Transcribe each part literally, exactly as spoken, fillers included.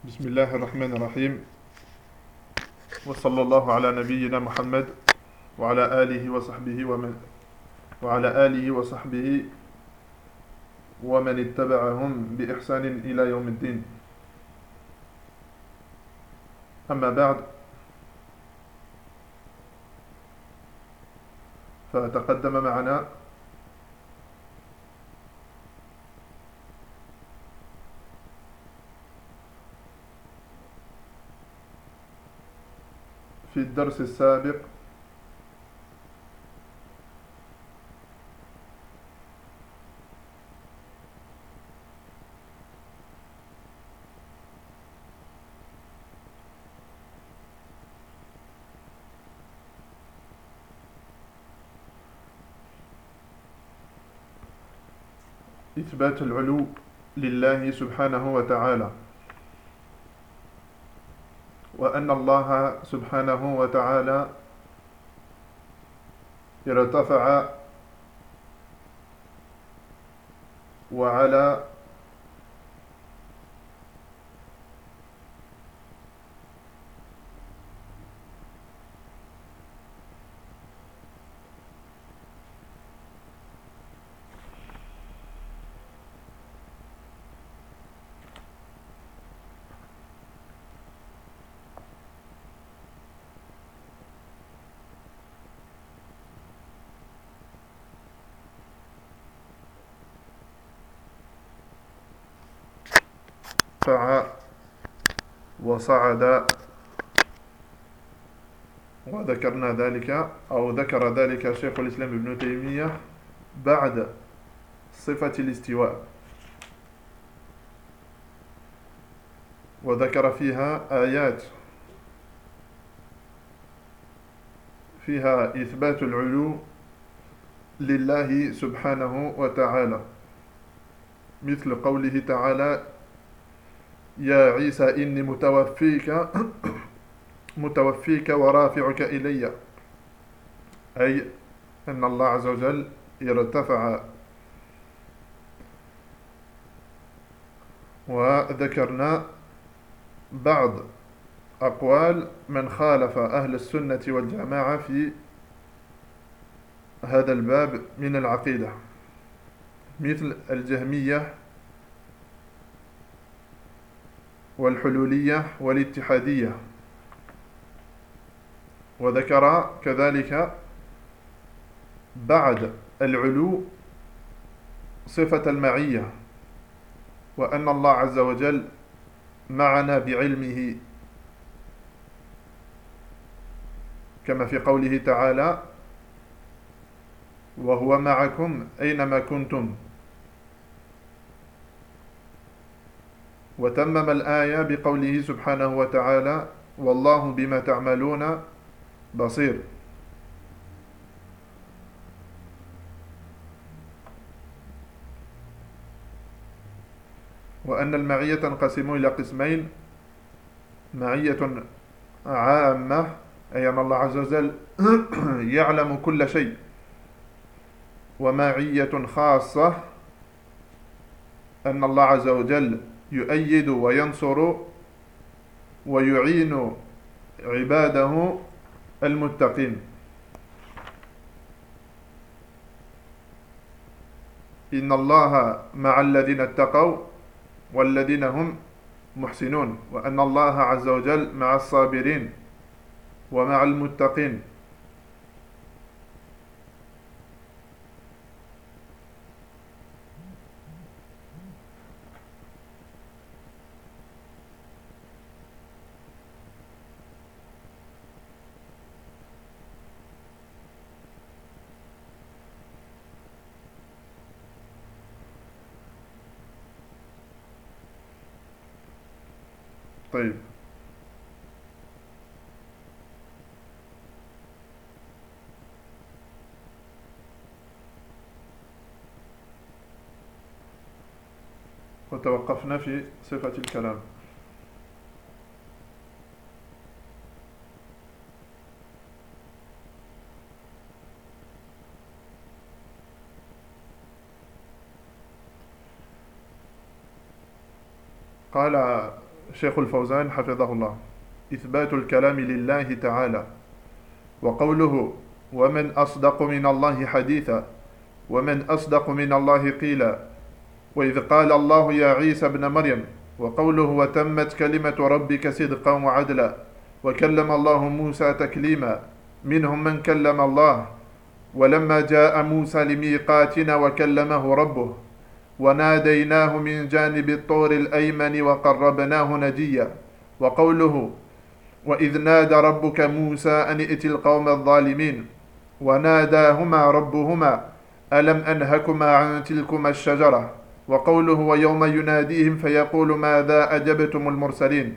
بسم الله الرحمن الرحيم. وصلى الله على نبينا محمد وعلى آله وصحبه ومن وعلى آله وصحبه ومن اتبعهم بإحسان إلى يوم الدين. أما بعد، فتقدم معنا في الدرس السابق إثبات العلو لله سبحانه وتعالى، وأن الله سبحانه وتعالى ارتفع وعلى ارتفع وصعد، وذكرنا ذلك أو ذكر ذلك شيخ الإسلام ابن تيمية بعد صفة الاستواء، وذكر فيها آيات فيها إثبات العلو لله سبحانه وتعالى، مثل قوله تعالى: يا عيسى إني متوفيك متوفيك ورافعك إلي، أي أن الله عز وجل ارتفع. وذكرنا بعض أقوال من خالف أهل السنة والجماعة في هذا الباب من العقيدة، مثل الجهمية والحلولية والاتحادية. وذكر كذلك بعد العلو صفة المعية، وأن الله عز وجل معنا بعلمه، كما في قوله تعالى: وهو معكم أينما كنتم. وتمم الآية بقوله سبحانه وتعالى: والله بما تعملون بصير. وأن المعية تنقسم إلى قسمين: معية عامة، أي أن الله عز وجل يعلم كل شيء، ومعية خاصة، أن الله عز وجل يؤيد وينصر ويعين عباده المتقين. إن الله مع الذين اتقوا والذين هم محسنون، وأن الله عز وجل مع الصابرين ومع المتقين. طيب، وتوقفنا في صفة الكلام. قال شيخ الفوزان حفظه الله: إثبات الكلام لله تعالى، وقوله: ومن أصدق من الله حديثا، ومن أصدق من الله قيلا، وإذ قال الله يا عيسى ابن مريم، وقوله: وتمت كلمة ربك صدقا وعدلا، وكلم الله موسى تكليما، منهم من كلم الله، ولما جاء موسى لميقاتنا وكلمه ربه، وناديناه من جانب الطور الأيمن وقربناه نجيا، وقوله: وإذ نادى ربك موسى أن ائت القوم الظالمين، وناداهما ربهما ألم أنهكما عن تلكما الشجرة، وقوله: ويوم يناديهم فيقول ماذا أجبتم المرسلين.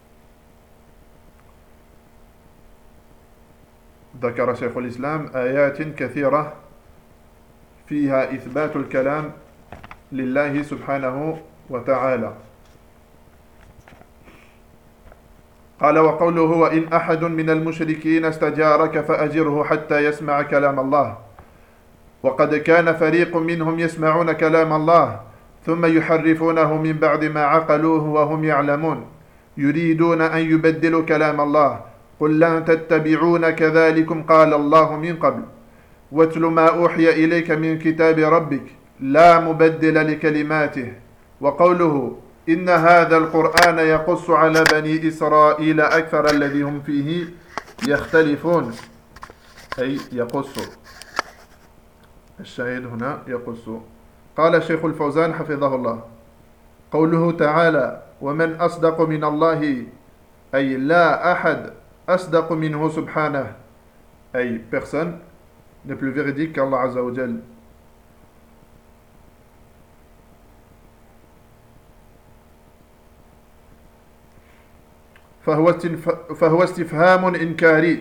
ذكر شيخ الإسلام آيات كثيرة فيها إثبات الكلام لله سبحانه وتعالى. قال: وقوله: وإن أحد من المشركين استجارك فأجره حتى يسمع كلام الله، وقد كان فريق منهم يسمعون كلام الله ثم يحرفونه من بعد ما عقلوه وهم يعلمون، يريدون أن يبدلوا كلام الله، قل لن تتبعون كذلكم قال الله من قبل، واتل ما أوحي إليك من كتاب ربك لا مبدل لكلماته، وقوله: إن هذا القرآن يقص على بني إسرائيل أكثر الذي هم فيه يختلفون، أي يقص، الشاهد هنا يقص. قال شيخ الفوزان حفظه الله: قوله تعالى: ومن أصدق من الله، أي لا أحد أصدق منه سبحانه، أي personne n'est plus véridique qu'Allah Azza wa Jal. فهو فهو استفهام إنكاري،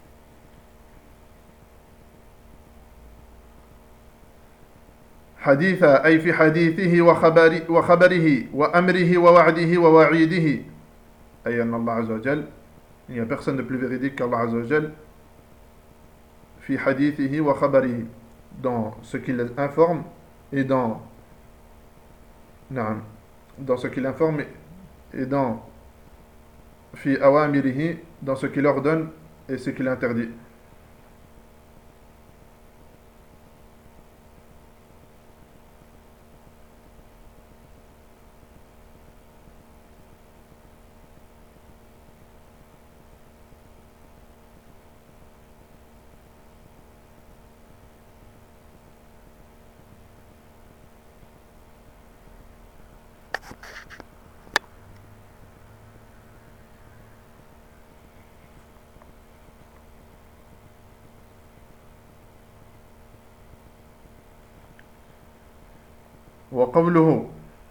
حديثا أي في حديثه وخبر وخبره وأمره ووعده ووعيده، أي أن الله عز وجل il n'y a personne de plus véridique qu'Allah Azza wa Jal في حديثه وخبره, dans ce qu'il informe et dans نعم dans ce qu'il informe et dans في أوامره, dans ce qu'il ordonne et ce qu'il interdit. وقوله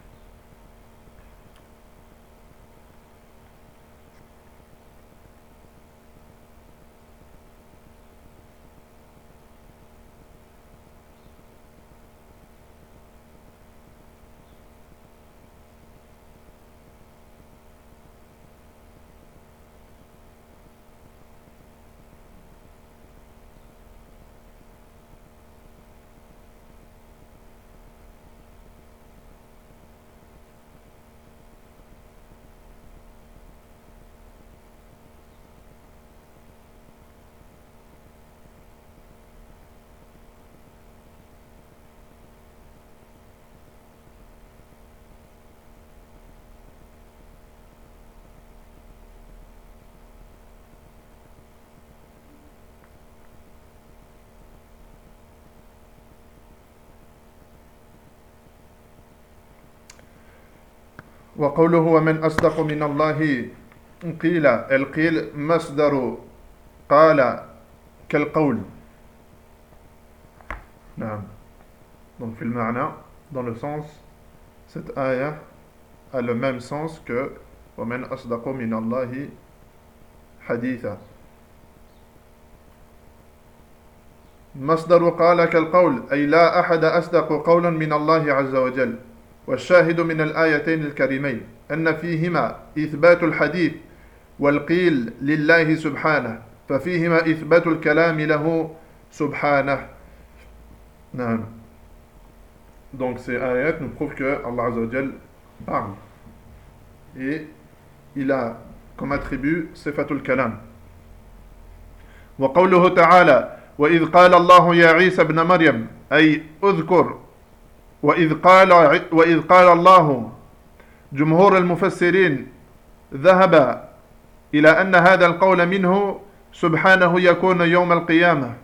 وقوله ومن أصدق من الله قيل, القيل مصدر قال كالقول. نعم. Donc, في المعنى, dans le sens, cette ayah a le même sens que ومن أصدق من الله حديثا. مصدر قال كالقول أي لا أحد أصدق قولا من الله عز وجل. والشاهد من الآيتين الكريمين أن فيهما إثبات الحديث والقيل لله سبحانه, ففيهما إثبات الكلام له سبحانه. نعم. Donc ces ayats nous prouvent que Allah Azza wa Jal parle. Et il a comme attribut sifatul kalam. وقوله تعالى وإذ قال الله يا عيسى ابن مريم أي أذكر وإذ قال وإذ قال الله جمهور المفسرين ذهب إلى أن هذا القول منه سبحانه يكون يوم القيامة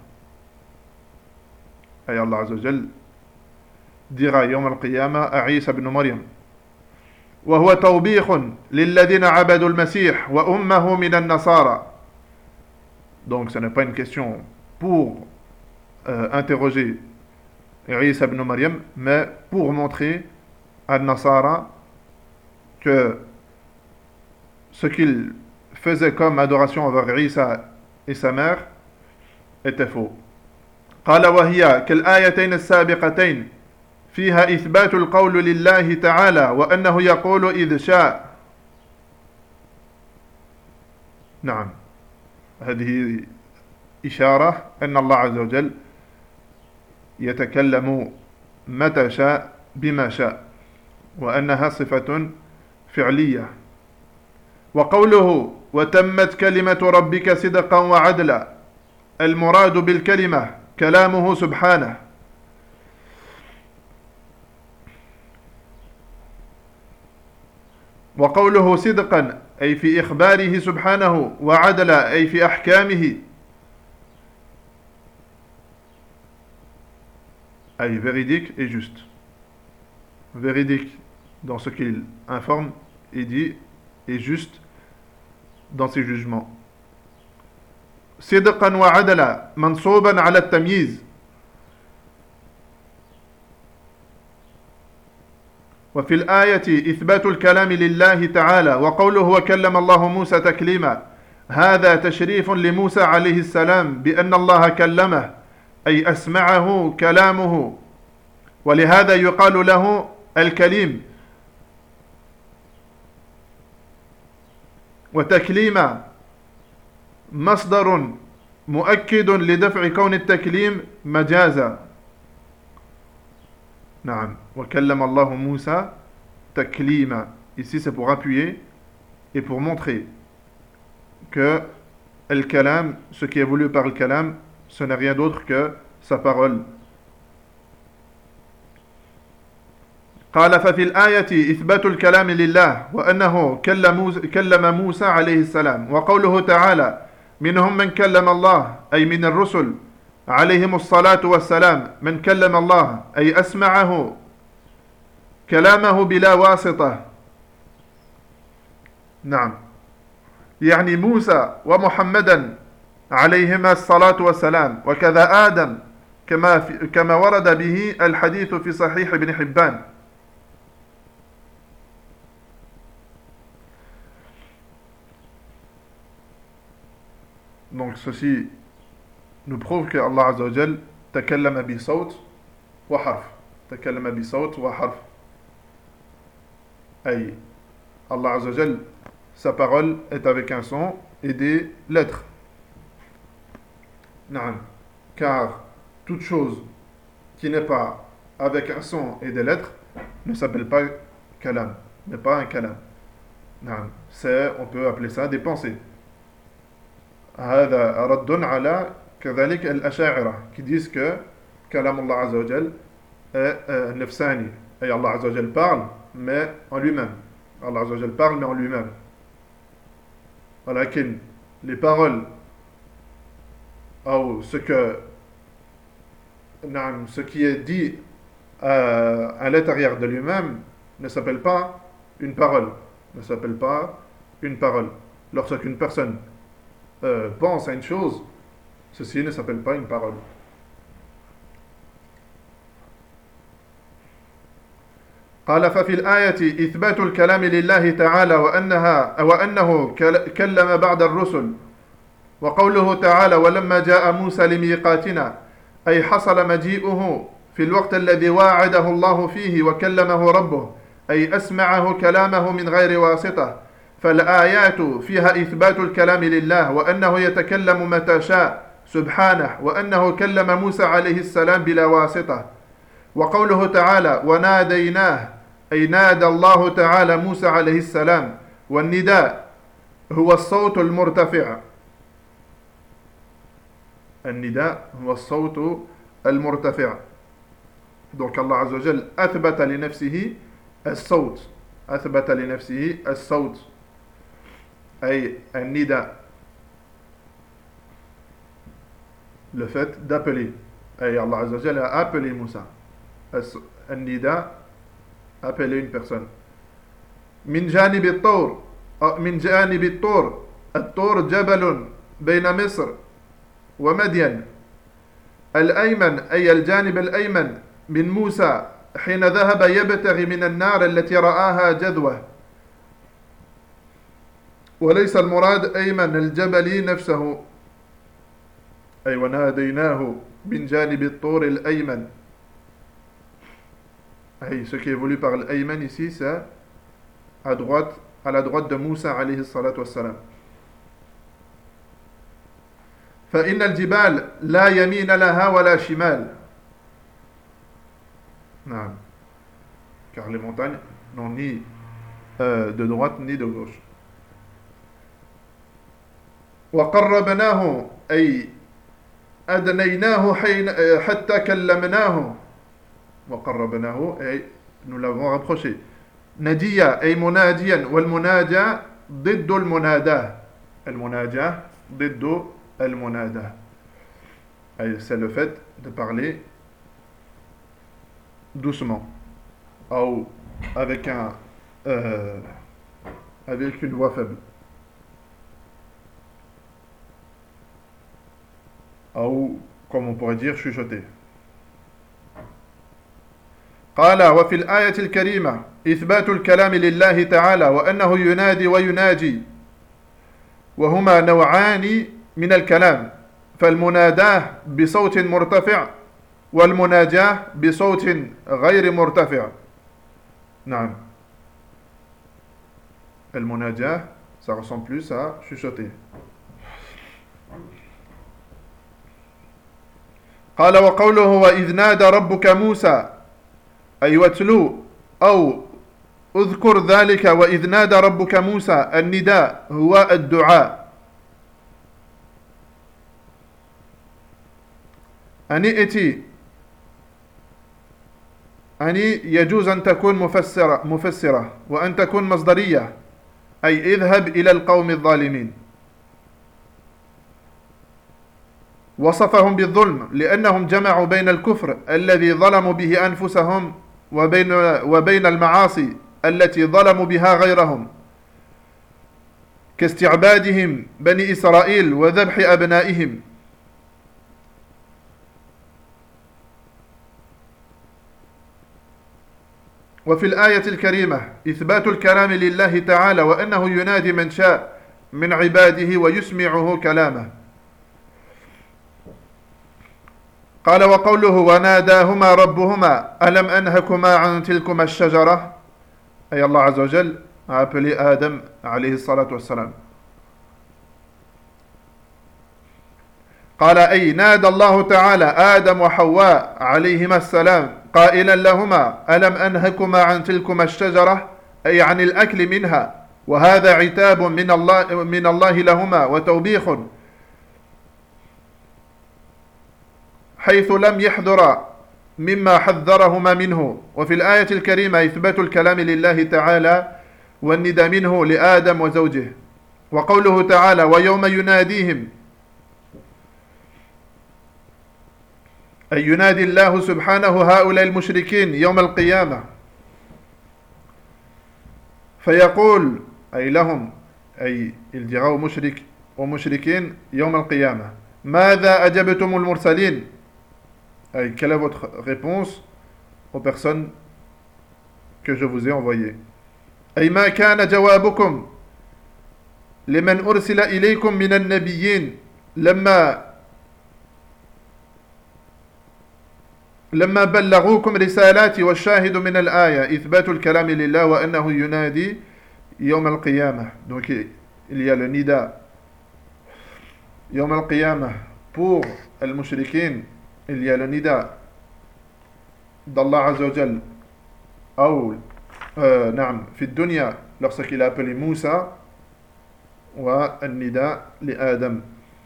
أي الله عز وجل dira يوم القيامة عيسى بن مريم وهو توبيخ للذين عبدوا المسيح وأمه من النصارى. Donc ce n'est pas une question pour euh, interroger Isa ibn Maryam, mais pour montrer à Nasara que ce qu'il faisait comme adoration envers Isa et sa mère était faux. قال وهي كالآيتين السابقتين فيها إثبات القول لله تعالى وأنه يقول إذ شاء. نعم هذه إشارة أن الله عز وجل يتكلم متى شاء بما شاء وأنها صفة فعلية. وقوله وتمت كلمة ربك صدقا وعدلا المراد بالكلمة كلامه سبحانه. وقوله صدقا أي في إخباره سبحانه وعدلا أي في أحكامه أي véridique et juste. Véridique dans ce qu'il informe et dit et juste dans ses jugements. صدقا وعدلا منصوبا على التمييز. وفي الآية إثبات الكلام لله تعالى وقوله وكلم الله موسى تكليما هذا تشريف لموسى عليه السلام بأن الله كلمه أي أسمعه كلامه ولهذا يقال له الكليم. وتكليما مصدر مؤكد لدفع كون التكليم مجازا. نعم وكلم الله موسى تكليما. Ici c'est pour appuyer et pour montrer que le kalam, ce qui est voulu par le kalam, ce n'est rien d'autre que sa parole. قال ففي الآية إثبات الكلام لله وأنه كلم موسى عليه السلام. وقوله تعالى منهم من كلم الله أي من الرسل عليهم الصلاة والسلام من كلم الله أي أسمعه كلامه بلا واسطة. نعم يعني موسى ومحمدا عليهما الصلاة والسلام وكذا آدم كما كما ورد به الحديث في صحيح ابن حبان. Donc ceci nous prouve que Allah Azza wa Jal takallama bi sawt wa harf. Takallama bi sawt wa harf. Ay Allah Azza wa Jal, sa parole est avec un son et des lettres. Naam. Car toute chose qui n'est pas avec un son et des lettres ne s'appelle pas kalam, n'est pas un kalam. Naam. C'est, on peut appeler ça des pensées. هذا رد على كذلك الأشاعرة qui disent que كلام الله عز وجل est نفساني أي Allah عز وجل parle mais en lui-même. Allah عز وجل parle mais en lui-même. ولكن les paroles ou ce que non, ce qui est dit euh, à l'intérieur de lui-même ne s'appelle pas une parole, ne s'appelle pas une parole. Lorsqu'une personne Euh, pense à une chose, ceci ne s'appelle pas une parole. قال ففي الآية إثبات الكلام لله تعالى وأنها وأنه كلم بعد الرسل. وقوله تعالى ولما جاء موسى لميقاتنا أي حصل مجيئه في الوقت الذي واعده الله فيه وكلمه ربه أي أسمعه كلامه من غير واسطة. فالآيات فيها إثبات الكلام لله وأنه يتكلم متى شاء سبحانه وأنه كلم موسى عليه السلام بلا واسطة. وقوله تعالى وناديناه أي نادى الله تعالى موسى عليه السلام والنداء هو الصوت المرتفع. النداء هو الصوت المرتفع. Donc Allah Azza wa Jal أثبت لنفسه الصوت أثبت لنفسه الصوت أي النداء, le fait d'appeler. Et Allah Azza wa Jal a appelé Moussa. النداء, appeler une personne. من جانب الطور من جانب الطور الطور جبل بين مصر ومدين. الأيمن أي الجانب الأيمن من موسى حين ذهب يبتغي من النار التي رآها جذوة, وليس المراد أيمن الجبل نفسه. أي وناديناه من جانب الطور الأيمن. أي ce qui est voulu par l'Ayman ici, c'est à droite, à la droite de Moussa alayhi salatu wassalam. فإن الجبال لا يمين لها ولا شمال. نعم. Car les montagnes n'ont ni euh, de droite ni de gauche. وقربناه أي أدنيناه حين حتى كلمناه. وقربناه أي nous l'avons rapproché. نجيا أي مناجيا, والمناجاة ضد المناداة. المناجاة ضد المناداة. C'est le fait de parler doucement ou avec un euh, avec une voix faible, ou comme on pourrait dire chuchoter. قال وفي الآية الكريمة إثبات الكلام لله تعالى وأنه ينادي ويناجي, وهما نوعان من الكلام, فالمناداة بصوت مرتفع والمناجاة بصوت غير مرتفع. نعم. المناجاة ça ressemble plus à chuchoter. قال وقوله وإذ نادى ربك موسى أي واتلو أو اذكر ذلك. وإذ نادى ربك موسى, النداء هو الدعاء. أني إتي أني يجوز أن تكون مفسرة, مفسرة وأن تكون مصدرية, أي اذهب إلى القوم الظالمين. وصفهم بالظلم لأنهم جمعوا بين الكفر الذي ظلموا به أنفسهم وبين, وبين المعاصي التي ظلموا بها غيرهم, كاستعبادهم بني إسرائيل وذبح أبنائهم. وفي الآية الكريمة إثبات الكلام لله تعالى وأنه ينادي من شاء من عباده ويسمعه كلامه. قال وقوله وناداهما ربهما ألم أنهكما عن تلكما الشجرة, أي الله عز وجل a appelé Adam عليه الصلاة والسلام. قال أي نادى الله تعالى آدم وحواء عليهما السلام قائلا لهما ألم أنهكما عن تلكما الشجرة, أي عن الأكل منها, وهذا عتاب من الله, من الله لهما وتوبيخ, حيث لم يحذر مما حذرهما منه. وفي الآية الكريمة إثبات الكلام لله تعالى والندى منه لآدم وزوجه. وقوله تعالى ويوم يناديهم, أي ينادي الله سبحانه هؤلاء المشركين يوم القيامة, فيقول أي لهم, أي il dira aux mushrik, aux mushrikin يوم القيامة ماذا أجبتم المرسلين, أي quelle est votre réponse aux personnes que je vous ai envoyées. أي ما كان جوابكم لمن أرسل إليكم من النبيين لما لما بلغوكم رسالاتي. والشاهد من الآية إثبات الكلام لله وأنه ينادي يوم القيامة. Donc il y a le nida يوم القيامة pour المشركين, il y a le nida d'Allah Azza wa Jal أو euh, نعم في الدنيا lorsqu'il a appelé Moussa, wa an-nida li Adam.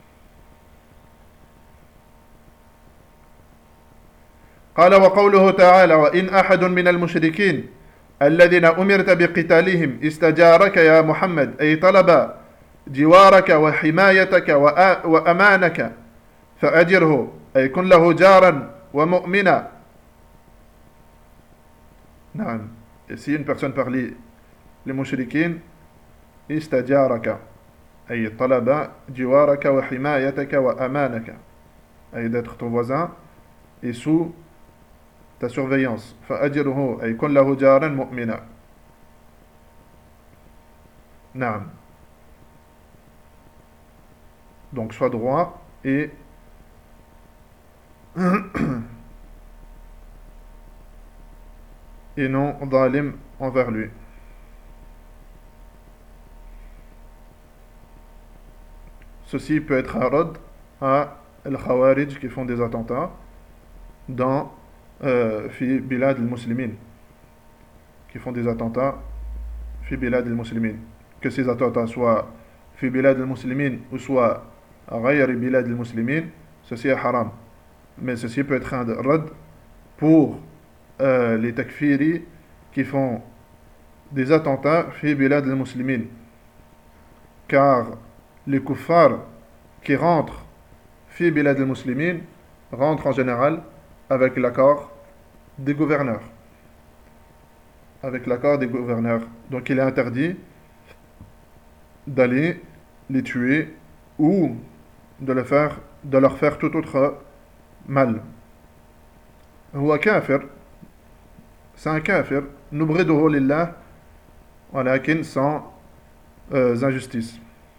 قال وقوله تعالى وإن أحد من المشركين الذين أمرت بقتالهم استجارك يا محمد أي طلب جوارك وحمايتك وأمانك فأجره أي كن له جارا ومؤمنا. نعم. Si une personne parlait les mouchriquins استجارك أي طلب جوارك وحمايتك وأمانك أي d'être ton voisin et sous ta surveillance. فأجره أي كن له جارا مؤمنا. نعم. Donc sois droit et et non zalim envers lui. Ceci peut être un rad à al-Khawarij qui font des attentats dans euh, fi bilad al-Muslimin, qui font des attentats fi bilad al-Muslimin, que ces attentats soient fi bilad al-Muslimin ou soit ghayr bilad al-Muslimin, ceci est haram. Mais ceci peut être un rad pour euh, les takfiri qui font des attentats fi bilad al-Muslimin, car les kuffars qui rentrent fi bilad al-Muslimin rentrent en général avec l'accord des gouverneurs. Avec l'accord des gouverneurs. Donc il est interdit d'aller les tuer ou de, le faire, de leur faire tout autre mal. Huwa kafir, c'est un kafir, nubriduhu lillah, walakin sans euh, injustice.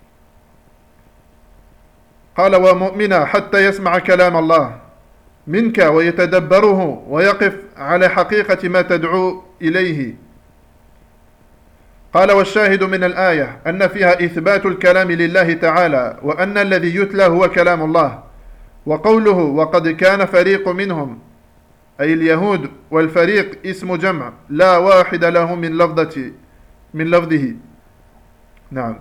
قال ومؤمنا حتى يسمع كلام الله منك ويتدبره ويقف على حقيقة ما تدعو إليه. قال والشاهد من الآية أن فيها إثبات الكلام لله تعالى وأن الذي يتلى هو كلام الله. وقوله وقد كان فريق منهم أي اليهود والفريق اسم جمع لا واحد له من لفظة من لفظه. نعم.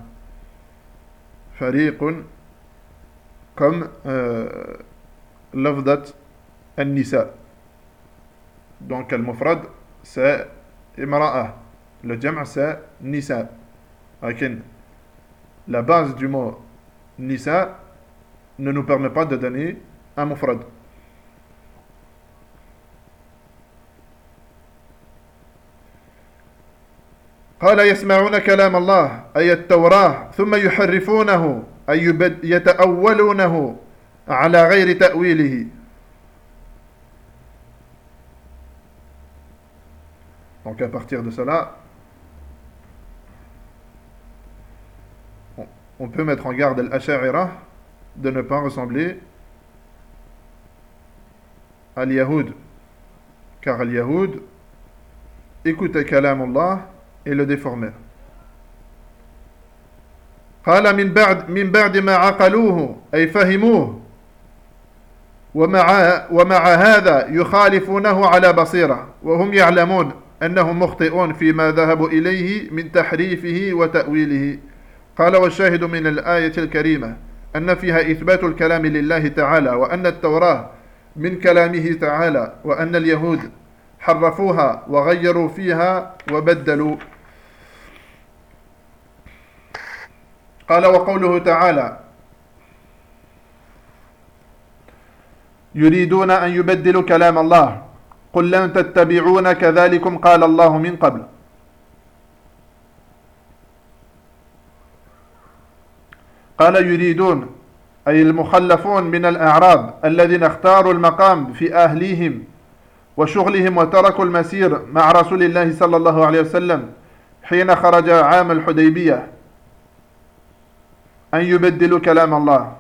فريق comme euh, lafdat an-nisa. Donc al-mufrad c'est imra'a, le jam' c'est nisa. Lakin la base du mot nisa ne nous permet pas de donner un mufrad. قال يسمعون كلام الله أي التوراة ثم يحرفونه أي يتأولونه على غير تأويله. Donc à partir de cela, on, on peut mettre en garde l'Asha'ira de ne pas ressembler à l'Yahoud, car l'Yahoud écoutait Kalam Allah et le déformait. قال من بعد من بعد ما عقلوه أي فهموه ومع ومع هذا يخالفونه على بصيرة وهم يعلمون أنهم مخطئون فيما ذهبوا إليه من تحريفه وتأويله. قال والشاهد من الآية الكريمة أن فيها إثبات الكلام لله تعالى وأن التوراة من كلامه تعالى وأن اليهود حرفوها وغيروا فيها وبدلوا. قال وقوله تعالى يريدون أن يبدلوا كلام الله قل لن تتبعون كذلكم قال الله من قبل. قال يريدون أي المخلفون من الأعراب الذين اختاروا المقام في أهليهم وشغلهم وتركوا المسير مع رسول الله صلى الله عليه وسلم حين خرج عام الحديبية أن يبدلوا كلام الله.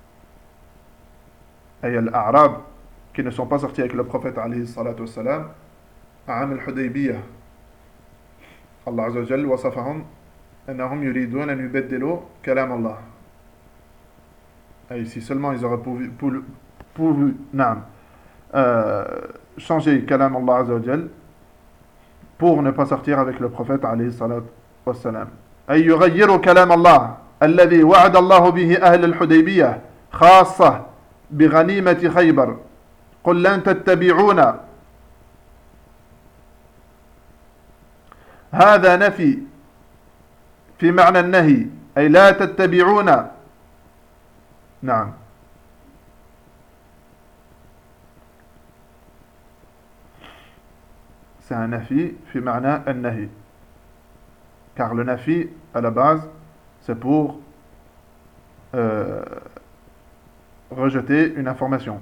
أي الأعراب qui ne sont pas sortis avec le prophète عليه الصلاة والسلام عام الحديبية. الله عز وجل وصفهم أنهم يريدون أن يبدلوا كلام الله. أي si seulement ils auraient pourvu, pourvu, pourvu نعم euh, changer كلام الله عز وجل pour ne pas sortir avec le prophète عليه الصلاة والسلام، أي يغيروا كلام الله الذي وعد الله به أهل الحديبية خاصة بغنيمة خيبر. قل لن تتبعونا، هذا نفي في معنى النهي، أي لا تتبعونا. نعم، c'est un nafi في معنى النهي, car le nafi à la base c'est pour euh, rejeter une information,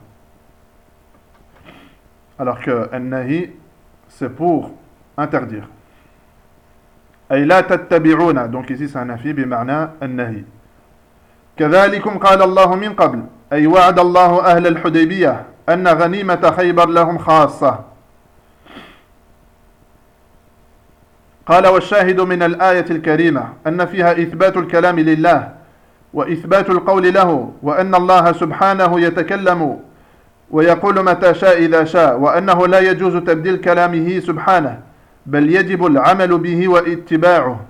alors que النهي c'est pour interdire. أي لا تتبعونا, donc ici c'est un nafi بمعنى النهي. كذلكم قال الله من قبل, أي وعد الله أهل الحديبية أن غنيمة خيبر لهم خاصة. قال والشاهد من الآية الكريمة أن فيها إثبات الكلام لله وإثبات القول له, وأن الله سبحانه يتكلم ويقول متى شاء إذا شاء, وأنه لا يجوز تبديل كلامه سبحانه بل يجب العمل به واتباعه.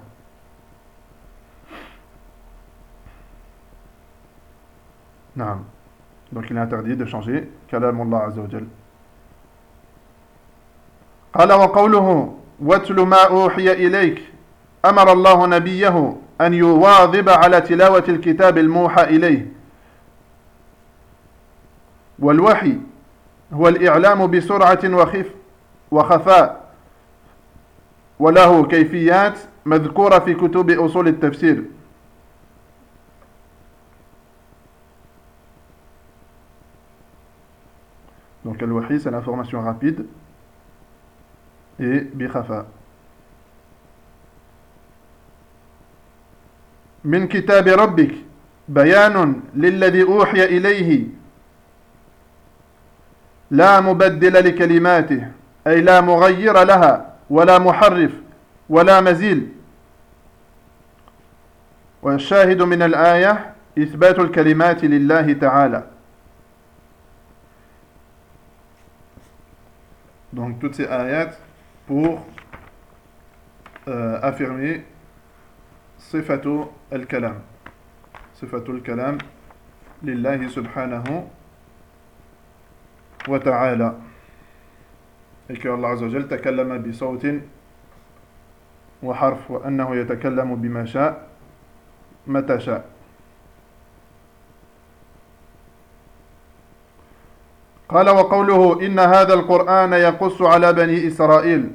نعم, donc il est interdit de changer كلام الله عز وجل. قال وقوله واتل ما أوحي إليك, أمر الله نبيه أن يواظب على تلاوة الكتاب الموحى إليه. والوحي هو الإعلام بسرعة وخف وخفاء, وله كيفيات مذكورة في كتب أصول التفسير. Donc al-wahi c'est l'information rapide et bikhafa. من كتاب ربك بيان للذي أوحي إليه لا مبدل لكلماته, أي لا مغير لها ولا محرف ولا مزيل. والشاهد من الآية إثبات الكلمات لله تعالى. Donc toutes ces ayats pour euh, affirmer sifatu al-kalam, sifatu al-kalam lillahi subhanahu wa ta'ala, et que Allah azza wa jalla takallama bi sawtin wa harf, wa annahu yatakallamu bima sha mata sha. قال وقوله إن هذا القرآن يقص على بني إسرائيل,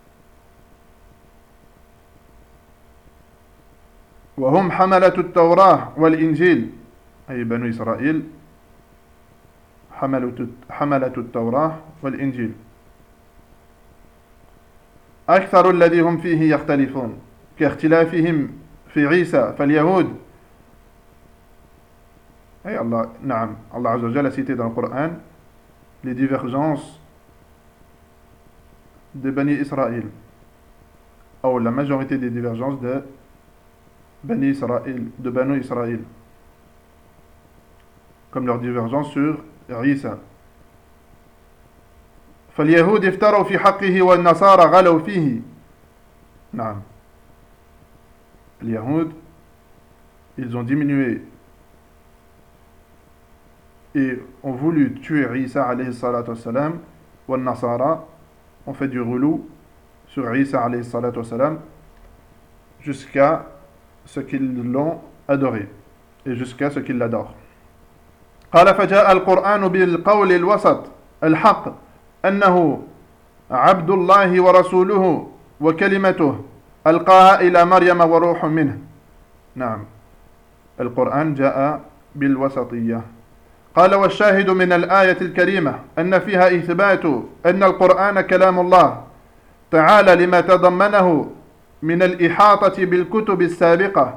وهم حملة التوراة والإنجيل, أي بنو إسرائيل حملة التوراة والإنجيل. أكثر الذي هم فيه يختلفون كاختلافهم في عيسى, فاليهود أي الله نعم الله عز وجل a cité dans le Coran les divergences de Bani Israël, ou la majorité des divergences de Bani Israël, de Banu Israël, comme leur divergence sur Isa. فاليهود افتروا في حقه والنصارى غلوا فيه. نعم, les Yahoud, ils ont diminué et ont voulu tuer Isa alayhi salatu wassalam, ou les Nasara ont fait du relou sur Isa alayhi salatu wassalam jusqu'à ce qu'ils l'ont adoré et jusqu'à ce qu'ils l'adorent. قال فجاء القرآن بالقول الوسط الحق أنه عبد الله ورسوله وكلمته ألقاها إلى مريم وروح منه. نعم, القرآن جاء بالوسطية. قال والشاهد من الآية الكريمة أن فيها إثبات أن القرآن كلام الله تعالى لما تضمنه من الإحاطة بالكتب السابقة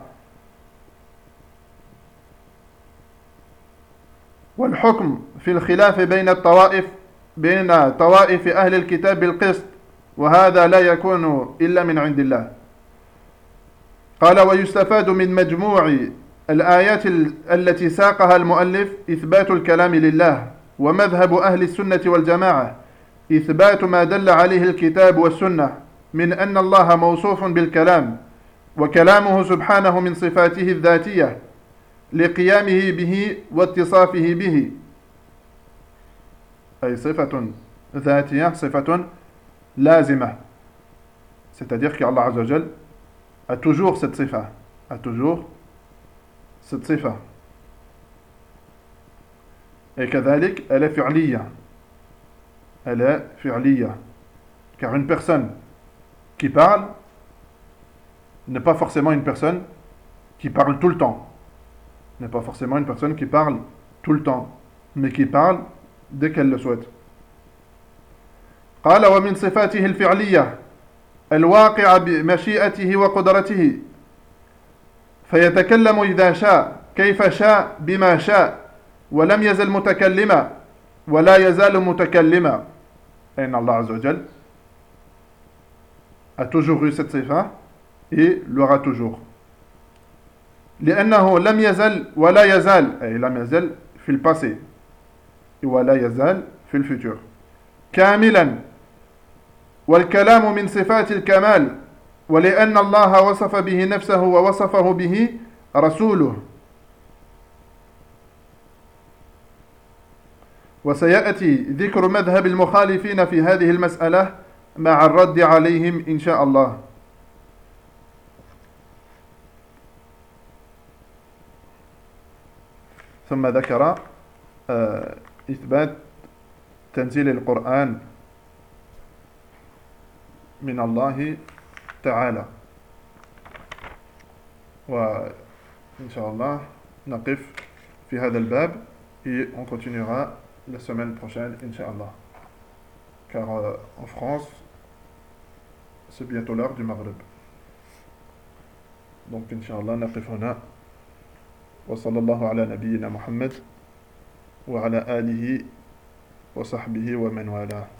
والحكم في الخلاف بين الطوائف بين طوائف أهل الكتاب بالقسط, وهذا لا يكون إلا من عند الله. قال ويستفاد من مجموع الآيات التي ساقها المؤلف إثبات الكلام لله, ومذهب أهل السنة والجماعة إثبات ما دل عليه الكتاب والسنة من أن الله موصوف بالكلام وكلامه سبحانه من صفاته الذاتية لقيامه به واتصافه به أي صفة ذاتية صفة لازمة c'est-à-dire que Allah Azza wa Jal a toujours cette sifa a toujours cette sifa et كذلك elle est fi'liya elle est fi'liya car une personne qui parle n'est pas forcément une personne qui parle tout le temps n'est pas forcément une personne qui parle tout le temps mais qui parle dès qu'elle le souhaite. قال ومن صفاته الفعلية الواقع بمشيئته وقدرته فيتكلم إذا شاء كيف شاء بما شاء ولم يزل متكلما ولا يزال متكلما. إن الله عز وجل a toujours eu cette sifa et l'aura toujours. لأنه لم يزل ولا يزال أي لم يزل في الباسé ولا يزال في الفوتور كاملا والكلام من صفات الكمال ولأن الله وصف به نفسه ووصفه به رسوله وسيأتي ذكر مذهب المخالفين في هذه المسألة مع الرد عليهم إن شاء الله. ثم ذكر إثبات تنزيل القرآن من الله تعالى وإن شاء الله نقف في هذا الباب et on continuera la semaine prochaine Inch'Allah car euh, en France c'est bientôt l'heure du Maghrib donc Inch'Allah نقف هنا وصلى الله على نبينا محمد وعلى آله وصحبه ومن والاه.